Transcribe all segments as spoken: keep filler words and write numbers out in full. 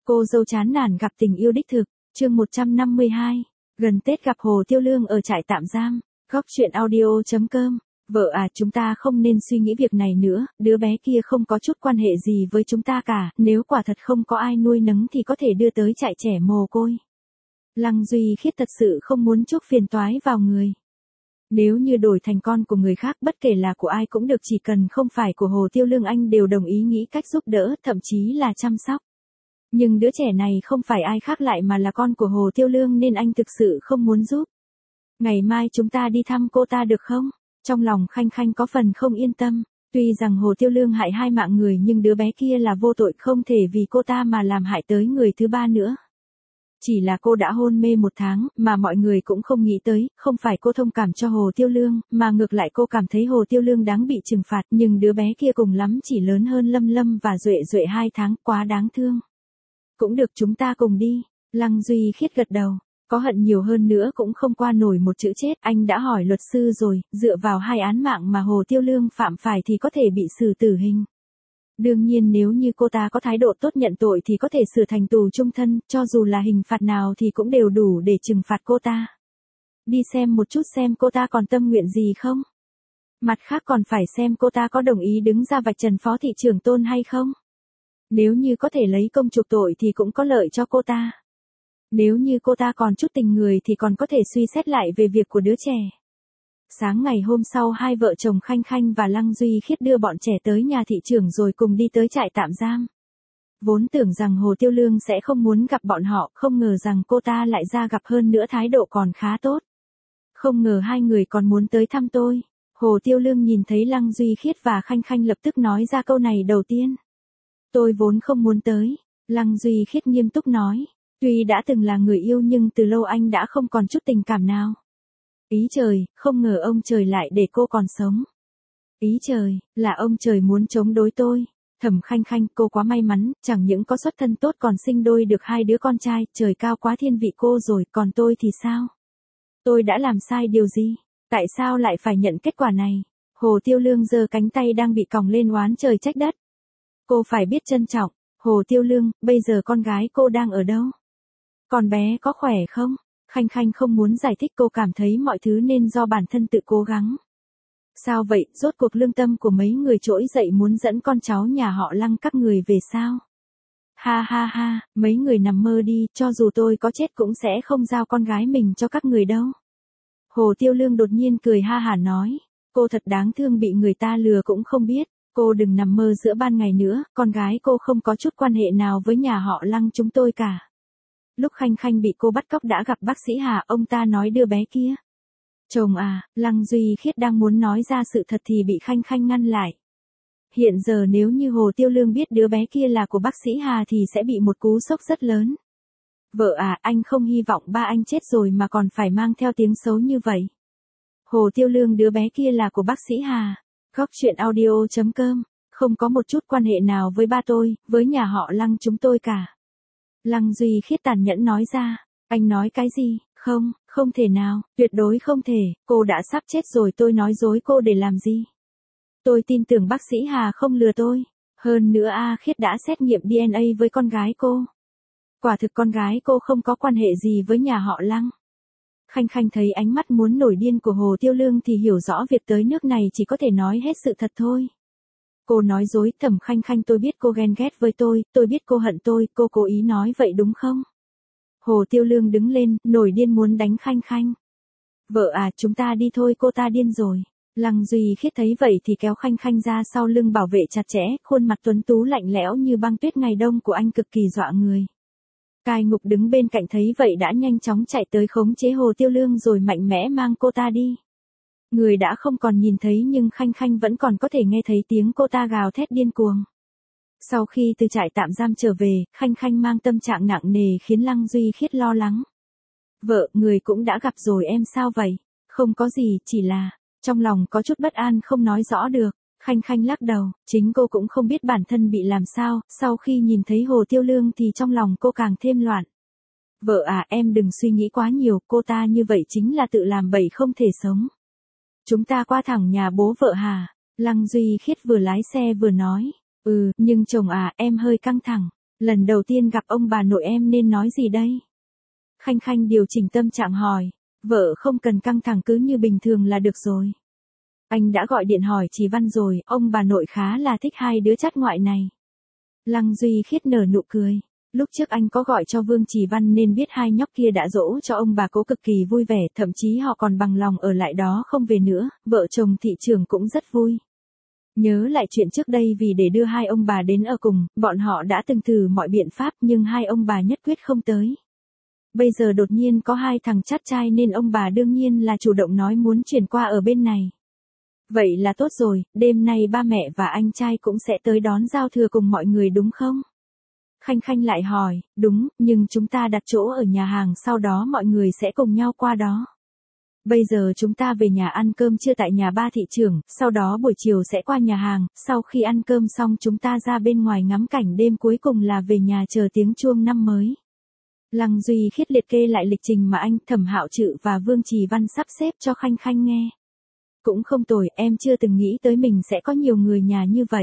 Cô dâu chán nản gặp tình yêu đích thực, chương một trăm năm mươi hai, gần Tết gặp Hồ Tiêu Lương ở trại tạm giam, góc chuyện audio chấm com. Vợ à, chúng ta không nên suy nghĩ việc này nữa, đứa bé kia không có chút quan hệ gì với chúng ta cả, nếu quả thật không có ai nuôi nấng thì có thể đưa tới trại trẻ mồ côi. Lăng Duy Khiết thật sự không muốn chuốc phiền toái vào người. Nếu như đổi thành con của người khác, bất kể là của ai cũng được, chỉ cần không phải của Hồ Tiêu Lương, anh đều đồng ý nghĩ cách giúp đỡ, thậm chí là chăm sóc. Nhưng đứa trẻ này không phải ai khác lại mà là con của Hồ Tiêu Lương nên anh thực sự không muốn giúp. Ngày mai chúng ta đi thăm cô ta được không? Trong lòng Khanh Khanh có phần không yên tâm. Tuy rằng Hồ Tiêu Lương hại hai mạng người nhưng đứa bé kia là vô tội, không thể vì cô ta mà làm hại tới người thứ ba nữa. Chỉ là cô đã hôn mê một tháng, mà mọi người cũng không nghĩ tới, không phải cô thông cảm cho Hồ Tiêu Lương, mà ngược lại cô cảm thấy Hồ Tiêu Lương đáng bị trừng phạt, nhưng đứa bé kia cùng lắm chỉ lớn hơn Lâm Lâm và Duệ Duệ hai tháng, quá đáng thương. Cũng được, chúng ta cùng đi. Lăng Duy Khiết gật đầu. Có hận nhiều hơn nữa cũng không qua nổi một chữ chết. Anh đã hỏi luật sư rồi, dựa vào hai án mạng mà Hồ Tiêu Lương phạm phải thì có thể bị xử tử hình. Đương nhiên nếu như cô ta có thái độ tốt nhận tội thì có thể sửa thành tù chung thân, cho dù là hình phạt nào thì cũng đều đủ để trừng phạt cô ta. Đi xem một chút xem cô ta còn tâm nguyện gì không. Mặt khác còn phải xem cô ta có đồng ý đứng ra vạch trần Phó thị trưởng Tôn hay không. Nếu như có thể lấy công chuộc tội thì cũng có lợi cho cô ta. Nếu như cô ta còn chút tình người thì còn có thể suy xét lại về việc của đứa trẻ. Sáng ngày hôm sau, hai vợ chồng Khanh Khanh và Lăng Duy Khiết đưa bọn trẻ tới nhà thị trưởng rồi cùng đi tới trại tạm giam. Vốn tưởng rằng Hồ Tiêu Lương sẽ không muốn gặp bọn họ, không ngờ rằng cô ta lại ra gặp, hơn nữa thái độ còn khá tốt. Không ngờ hai người còn muốn tới thăm tôi. Hồ Tiêu Lương nhìn thấy Lăng Duy Khiết và Khanh Khanh lập tức nói ra câu này đầu tiên. Tôi vốn không muốn tới. Lăng Duy Khiết nghiêm túc nói. Tuy đã từng là người yêu nhưng từ lâu anh đã không còn chút tình cảm nào. Ý trời, không ngờ ông trời lại để cô còn sống. Ý trời, là ông trời muốn chống đối tôi. Thẩm Khanh Khanh, cô quá may mắn, chẳng những có xuất thân tốt còn sinh đôi được hai đứa con trai, trời cao quá thiên vị cô rồi, còn tôi thì sao? Tôi đã làm sai điều gì? Tại sao lại phải nhận kết quả này? Hồ Tiêu Lương giơ cánh tay đang bị còng lên oán trời trách đất. Cô phải biết trân trọng. Hồ Tiêu Lương, bây giờ con gái cô đang ở đâu? Con bé có khỏe không? Khanh Khanh không muốn giải thích, cô cảm thấy mọi thứ nên do bản thân tự cố gắng. Sao vậy, rốt cuộc lương tâm của mấy người trỗi dậy muốn dẫn con cháu nhà họ Lăng các người về sao? Ha ha ha, mấy người nằm mơ đi, cho dù tôi có chết cũng sẽ không giao con gái mình cho các người đâu. Hồ Tiêu Lương đột nhiên cười ha hả nói, cô thật đáng thương, bị người ta lừa cũng không biết. Cô đừng nằm mơ giữa ban ngày nữa, con gái cô không có chút quan hệ nào với nhà họ Lăng chúng tôi cả. Lúc Khanh Khanh bị cô bắt cóc đã gặp bác sĩ Hà, ông ta nói đưa bé kia. Chồng à, Lăng Duy Khiết đang muốn nói ra sự thật thì bị Khanh Khanh ngăn lại. Hiện giờ nếu như Hồ Tiêu Lương biết đứa bé kia là của bác sĩ Hà thì sẽ bị một cú sốc rất lớn. Vợ à, anh không hy vọng ba anh chết rồi mà còn phải mang theo tiếng xấu như vậy. Hồ Tiêu Lương, đứa bé kia là của bác sĩ Hà. Góc chuyện audio chấm com, không có một chút quan hệ nào với ba tôi, với nhà họ Lăng chúng tôi cả. Lăng Duy Khiết tàn nhẫn nói ra, anh nói cái gì? Không, không thể nào, tuyệt đối không thể, cô đã sắp chết rồi, tôi nói dối cô để làm gì? Tôi tin tưởng bác sĩ Hà không lừa tôi. Hơn nữa A Khiết đã xét nghiệm đê en a với con gái cô. Quả thực con gái cô không có quan hệ gì với nhà họ Lăng. Khanh Khanh thấy ánh mắt muốn nổi điên của Hồ Tiêu Lương thì hiểu rõ việc tới nước này chỉ có thể nói hết sự thật thôi. Cô nói dối. Thẩm Khanh Khanh, tôi biết cô ghen ghét với tôi, tôi biết cô hận tôi, cô cố ý nói vậy đúng không? Hồ Tiêu Lương đứng lên, nổi điên muốn đánh Khanh Khanh. Vợ à, chúng ta đi thôi, cô ta điên rồi. Lăng Duy Khiết thấy vậy thì kéo Khanh Khanh ra sau lưng bảo vệ chặt chẽ, khuôn mặt tuấn tú lạnh lẽo như băng tuyết ngày đông của anh cực kỳ dọa người. Cai Ngục đứng bên cạnh thấy vậy đã nhanh chóng chạy tới khống chế Hồ Tiêu Lương rồi mạnh mẽ mang cô ta đi. Người đã không còn nhìn thấy nhưng Khanh Khanh vẫn còn có thể nghe thấy tiếng cô ta gào thét điên cuồng. Sau khi từ trại tạm giam trở về, Khanh Khanh mang tâm trạng nặng nề khiến Lăng Duy Khiết lo lắng. Vợ, người cũng đã gặp rồi, em sao vậy? Không có gì, chỉ là, trong lòng có chút bất an không nói rõ được. Khanh Khanh lắc đầu, chính cô cũng không biết bản thân bị làm sao, sau khi nhìn thấy Hồ Tiêu Lương thì trong lòng cô càng thêm loạn. Vợ à, em đừng suy nghĩ quá nhiều, cô ta như vậy chính là tự làm bậy không thể sống. Chúng ta qua thẳng nhà bố vợ Hà. Lăng Duy Khiết vừa lái xe vừa nói, ừ, nhưng chồng à, em hơi căng thẳng. Lần đầu tiên gặp ông bà nội em nên nói gì đây? Khanh Khanh điều chỉnh tâm trạng hỏi. Vợ không cần căng thẳng, cứ như bình thường là được rồi. Anh đã gọi điện hỏi chị Văn rồi, ông bà nội khá là thích hai đứa chắt ngoại này. Lăng Duy Khiết nở nụ cười. Lúc trước anh có gọi cho Vương Trì Văn nên biết hai nhóc kia đã dỗ cho ông bà Cố cực kỳ vui vẻ, thậm chí họ còn bằng lòng ở lại đó không về nữa, vợ chồng thị trưởng cũng rất vui. Nhớ lại chuyện trước đây, vì để đưa hai ông bà đến ở cùng, bọn họ đã từng thử mọi biện pháp nhưng hai ông bà nhất quyết không tới. Bây giờ đột nhiên có hai thằng chắt trai nên ông bà đương nhiên là chủ động nói muốn chuyển qua ở bên này. Vậy là tốt rồi, đêm nay ba mẹ và anh trai cũng sẽ tới đón giao thừa cùng mọi người đúng không? Khanh Khanh lại hỏi, đúng, nhưng chúng ta đặt chỗ ở nhà hàng, sau đó mọi người sẽ cùng nhau qua đó. Bây giờ chúng ta về nhà ăn cơm trưa tại nhà ba thị trưởng, sau đó buổi chiều sẽ qua nhà hàng, sau khi ăn cơm xong chúng ta ra bên ngoài ngắm cảnh đêm, cuối cùng là về nhà chờ tiếng chuông năm mới. Lăng Duy Khiết liệt kê lại lịch trình mà anh, Thẩm Hạo Trự và Vương Trì Văn sắp xếp cho Khanh Khanh nghe. Cũng không tồi, em chưa từng nghĩ tới mình sẽ có nhiều người nhà như vậy.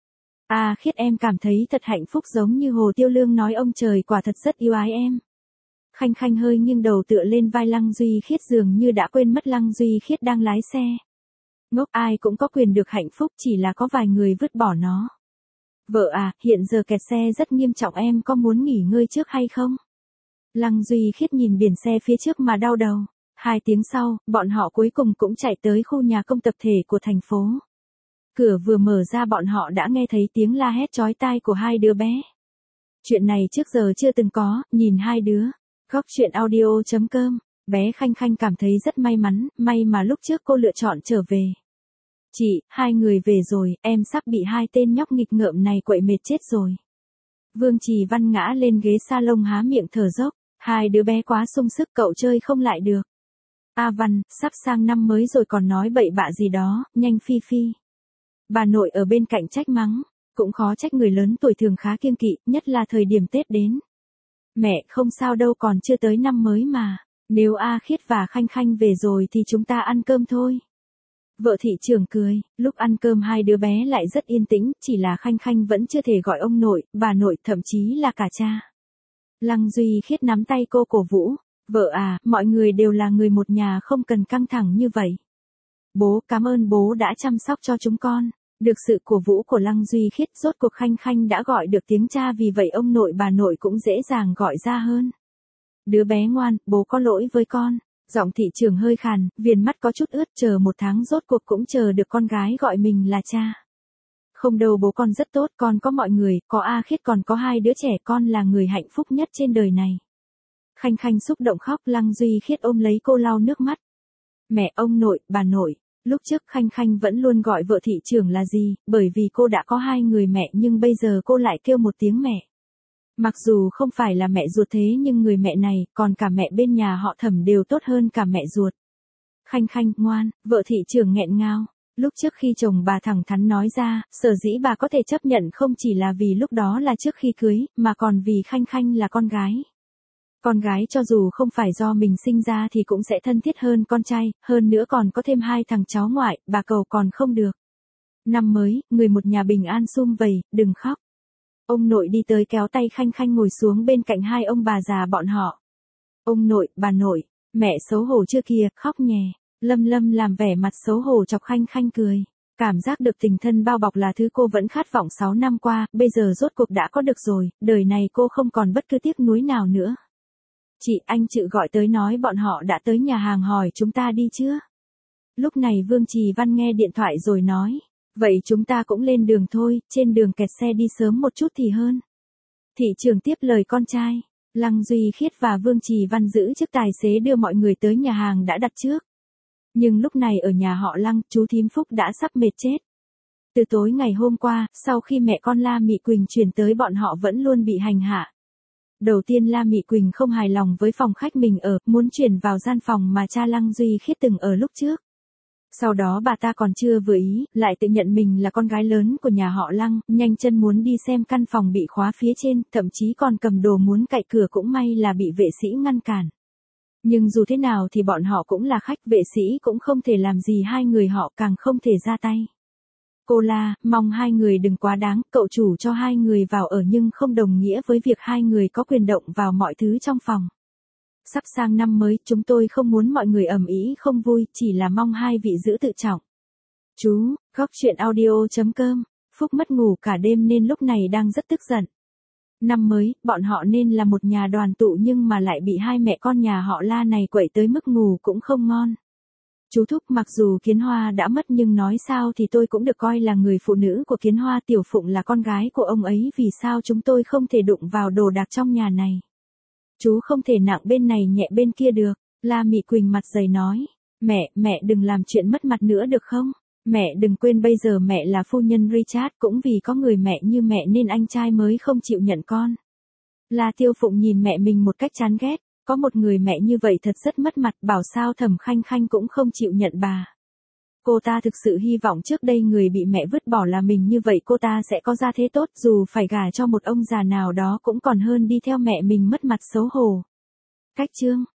À Khiết, em cảm thấy thật hạnh phúc, giống như Hồ Tiêu Lương nói, ông trời quả thật rất yêu ái em. Khanh Khanh hơi nghiêng đầu tựa lên vai Lăng Duy Khiết, dường như đã quên mất Lăng Duy Khiết đang lái xe. Ngốc, ai cũng có quyền được hạnh phúc, chỉ là có vài người vứt bỏ nó. Vợ à, hiện giờ kẹt xe rất nghiêm trọng, em có muốn nghỉ ngơi trước hay không? Lăng Duy Khiết nhìn biển xe phía trước mà đau đầu. Hai tiếng sau, bọn họ cuối cùng cũng chạy tới khu nhà công tập thể của thành phố. Cửa vừa mở ra bọn họ đã nghe thấy tiếng la hét chói tai của hai đứa bé. Chuyện này trước giờ chưa từng có, nhìn hai đứa. Góc chuyện audio chấm com, bé Khanh Khanh cảm thấy rất may mắn, may mà lúc trước cô lựa chọn trở về. Chị, hai người về rồi, em sắp bị hai tên nhóc nghịch ngợm này quậy mệt chết rồi. Vương Trì Văn ngã lên ghế salon há miệng thở dốc, hai đứa bé quá sung sức, cậu chơi không lại được. A Văn, sắp sang năm mới rồi còn nói bậy bạ gì đó, nhanh phi phi. Bà nội ở bên cạnh trách mắng, cũng khó trách, người lớn tuổi thường khá kiêng kỵ, nhất là thời điểm Tết đến. Mẹ, không sao đâu, còn chưa tới năm mới mà. Nếu A Khiết và Khanh Khanh về rồi thì chúng ta ăn cơm thôi. Vợ thị trưởng cười, lúc ăn cơm hai đứa bé lại rất yên tĩnh, chỉ là Khanh Khanh vẫn chưa thể gọi ông nội, bà nội, thậm chí là cả cha. Lăng Duy Khiết nắm tay cô cổ vũ, vợ à, mọi người đều là người một nhà, không cần căng thẳng như vậy. Bố, cảm ơn bố đã chăm sóc cho chúng con. Được sự cổ vũ của Lăng Duy Khiết, rốt cuộc Khanh Khanh đã gọi được tiếng cha, vì vậy ông nội bà nội cũng dễ dàng gọi ra hơn. Đứa bé ngoan, bố có lỗi với con. Giọng thị trưởng hơi khàn, viền mắt có chút ướt, chờ một tháng rốt cuộc cũng chờ được con gái gọi mình là cha. Không đâu bố, con rất tốt, con có mọi người, có A Khiết, còn có hai đứa trẻ, con là người hạnh phúc nhất trên đời này. Khanh Khanh xúc động khóc, Lăng Duy Khiết ôm lấy cô lau nước mắt. Mẹ, ông nội, bà nội. Lúc trước Khanh Khanh vẫn luôn gọi vợ thị trưởng là gì, bởi vì cô đã có hai người mẹ, nhưng bây giờ cô lại kêu một tiếng mẹ. Mặc dù không phải là mẹ ruột thế nhưng người mẹ này, còn cả mẹ bên nhà họ Thẩm đều tốt hơn cả mẹ ruột. Khanh Khanh, ngoan, vợ thị trưởng nghẹn ngào. Lúc trước khi chồng bà thẳng thắn nói ra, sở dĩ bà có thể chấp nhận không chỉ là vì lúc đó là trước khi cưới, mà còn vì Khanh Khanh là con gái. Con gái cho dù không phải do mình sinh ra thì cũng sẽ thân thiết hơn con trai, hơn nữa còn có thêm hai thằng cháu ngoại, bà cầu còn không được. Năm mới, người một nhà bình an sum vầy, đừng khóc. Ông nội đi tới kéo tay Khanh Khanh ngồi xuống bên cạnh hai ông bà già bọn họ. Ông nội, bà nội, mẹ xấu hổ chưa kìa, khóc nhè. Lâm Lâm làm vẻ mặt xấu hổ chọc Khanh Khanh cười. Cảm giác được tình thân bao bọc là thứ cô vẫn khát vọng sáu năm qua, bây giờ rốt cuộc đã có được rồi, đời này cô không còn bất cứ tiếc nuối nào nữa. Chị, anh Trự gọi tới nói bọn họ đã tới nhà hàng, hỏi chúng ta đi chưa? Lúc này Vương Trì Văn nghe điện thoại rồi nói, vậy chúng ta cũng lên đường thôi, trên đường kẹt xe đi sớm một chút thì hơn. Thị trưởng tiếp lời con trai, Lăng Duy Khiết và Vương Trì Văn giữ chức tài xế đưa mọi người tới nhà hàng đã đặt trước. Nhưng lúc này ở nhà họ Lăng, chú thím Phúc đã sắp mệt chết. Từ tối ngày hôm qua, sau khi mẹ con La Mị Quỳnh chuyển tới, bọn họ vẫn luôn bị hành hạ. Đầu tiên La Mị Quỳnh không hài lòng với phòng khách mình ở, muốn chuyển vào gian phòng mà cha Lăng Duy Khiết từng ở lúc trước. Sau đó bà ta còn chưa vừa ý, lại tự nhận mình là con gái lớn của nhà họ Lăng, nhanh chân muốn đi xem căn phòng bị khóa phía trên, thậm chí còn cầm đồ muốn cạy cửa, cũng may là bị vệ sĩ ngăn cản. Nhưng dù thế nào thì bọn họ cũng là khách, vệ sĩ cũng không thể làm gì hai người họ, càng không thể ra tay. Cô la, mong hai người đừng quá đáng, cậu chủ cho hai người vào ở nhưng không đồng nghĩa với việc hai người có quyền động vào mọi thứ trong phòng. Sắp sang năm mới, chúng tôi không muốn mọi người ầm ĩ không vui, chỉ là mong hai vị giữ tự trọng. Chú, góc chuyện audio chấm com, Phúc mất ngủ cả đêm nên lúc này đang rất tức giận. Năm mới, bọn họ nên là một nhà đoàn tụ nhưng mà lại bị hai mẹ con nhà họ La này quậy tới mức ngủ cũng không ngon. Chú Thúc, mặc dù Kiến Hoa đã mất nhưng nói sao thì tôi cũng được coi là người phụ nữ của Kiến Hoa, Tiểu Phụng là con gái của ông ấy, vì sao chúng tôi không thể đụng vào đồ đạc trong nhà này. Chú không thể nặng bên này nhẹ bên kia được, La Mị Quỳnh mặt dày nói. Mẹ, mẹ đừng làm chuyện mất mặt nữa được không? Mẹ đừng quên bây giờ mẹ là phu nhân Richard, cũng vì có người mẹ như mẹ nên anh trai mới không chịu nhận con. La Tiêu Phụng nhìn mẹ mình một cách chán ghét, có một người mẹ như vậy thật rất mất mặt, bảo sao Thẩm Khanh Khanh cũng không chịu nhận bà. Cô ta thực sự hy vọng trước đây người bị mẹ vứt bỏ là mình, như vậy cô ta sẽ có gia thế tốt, dù phải gả cho một ông già nào đó cũng còn hơn đi theo mẹ mình mất mặt xấu hổ. Cách chương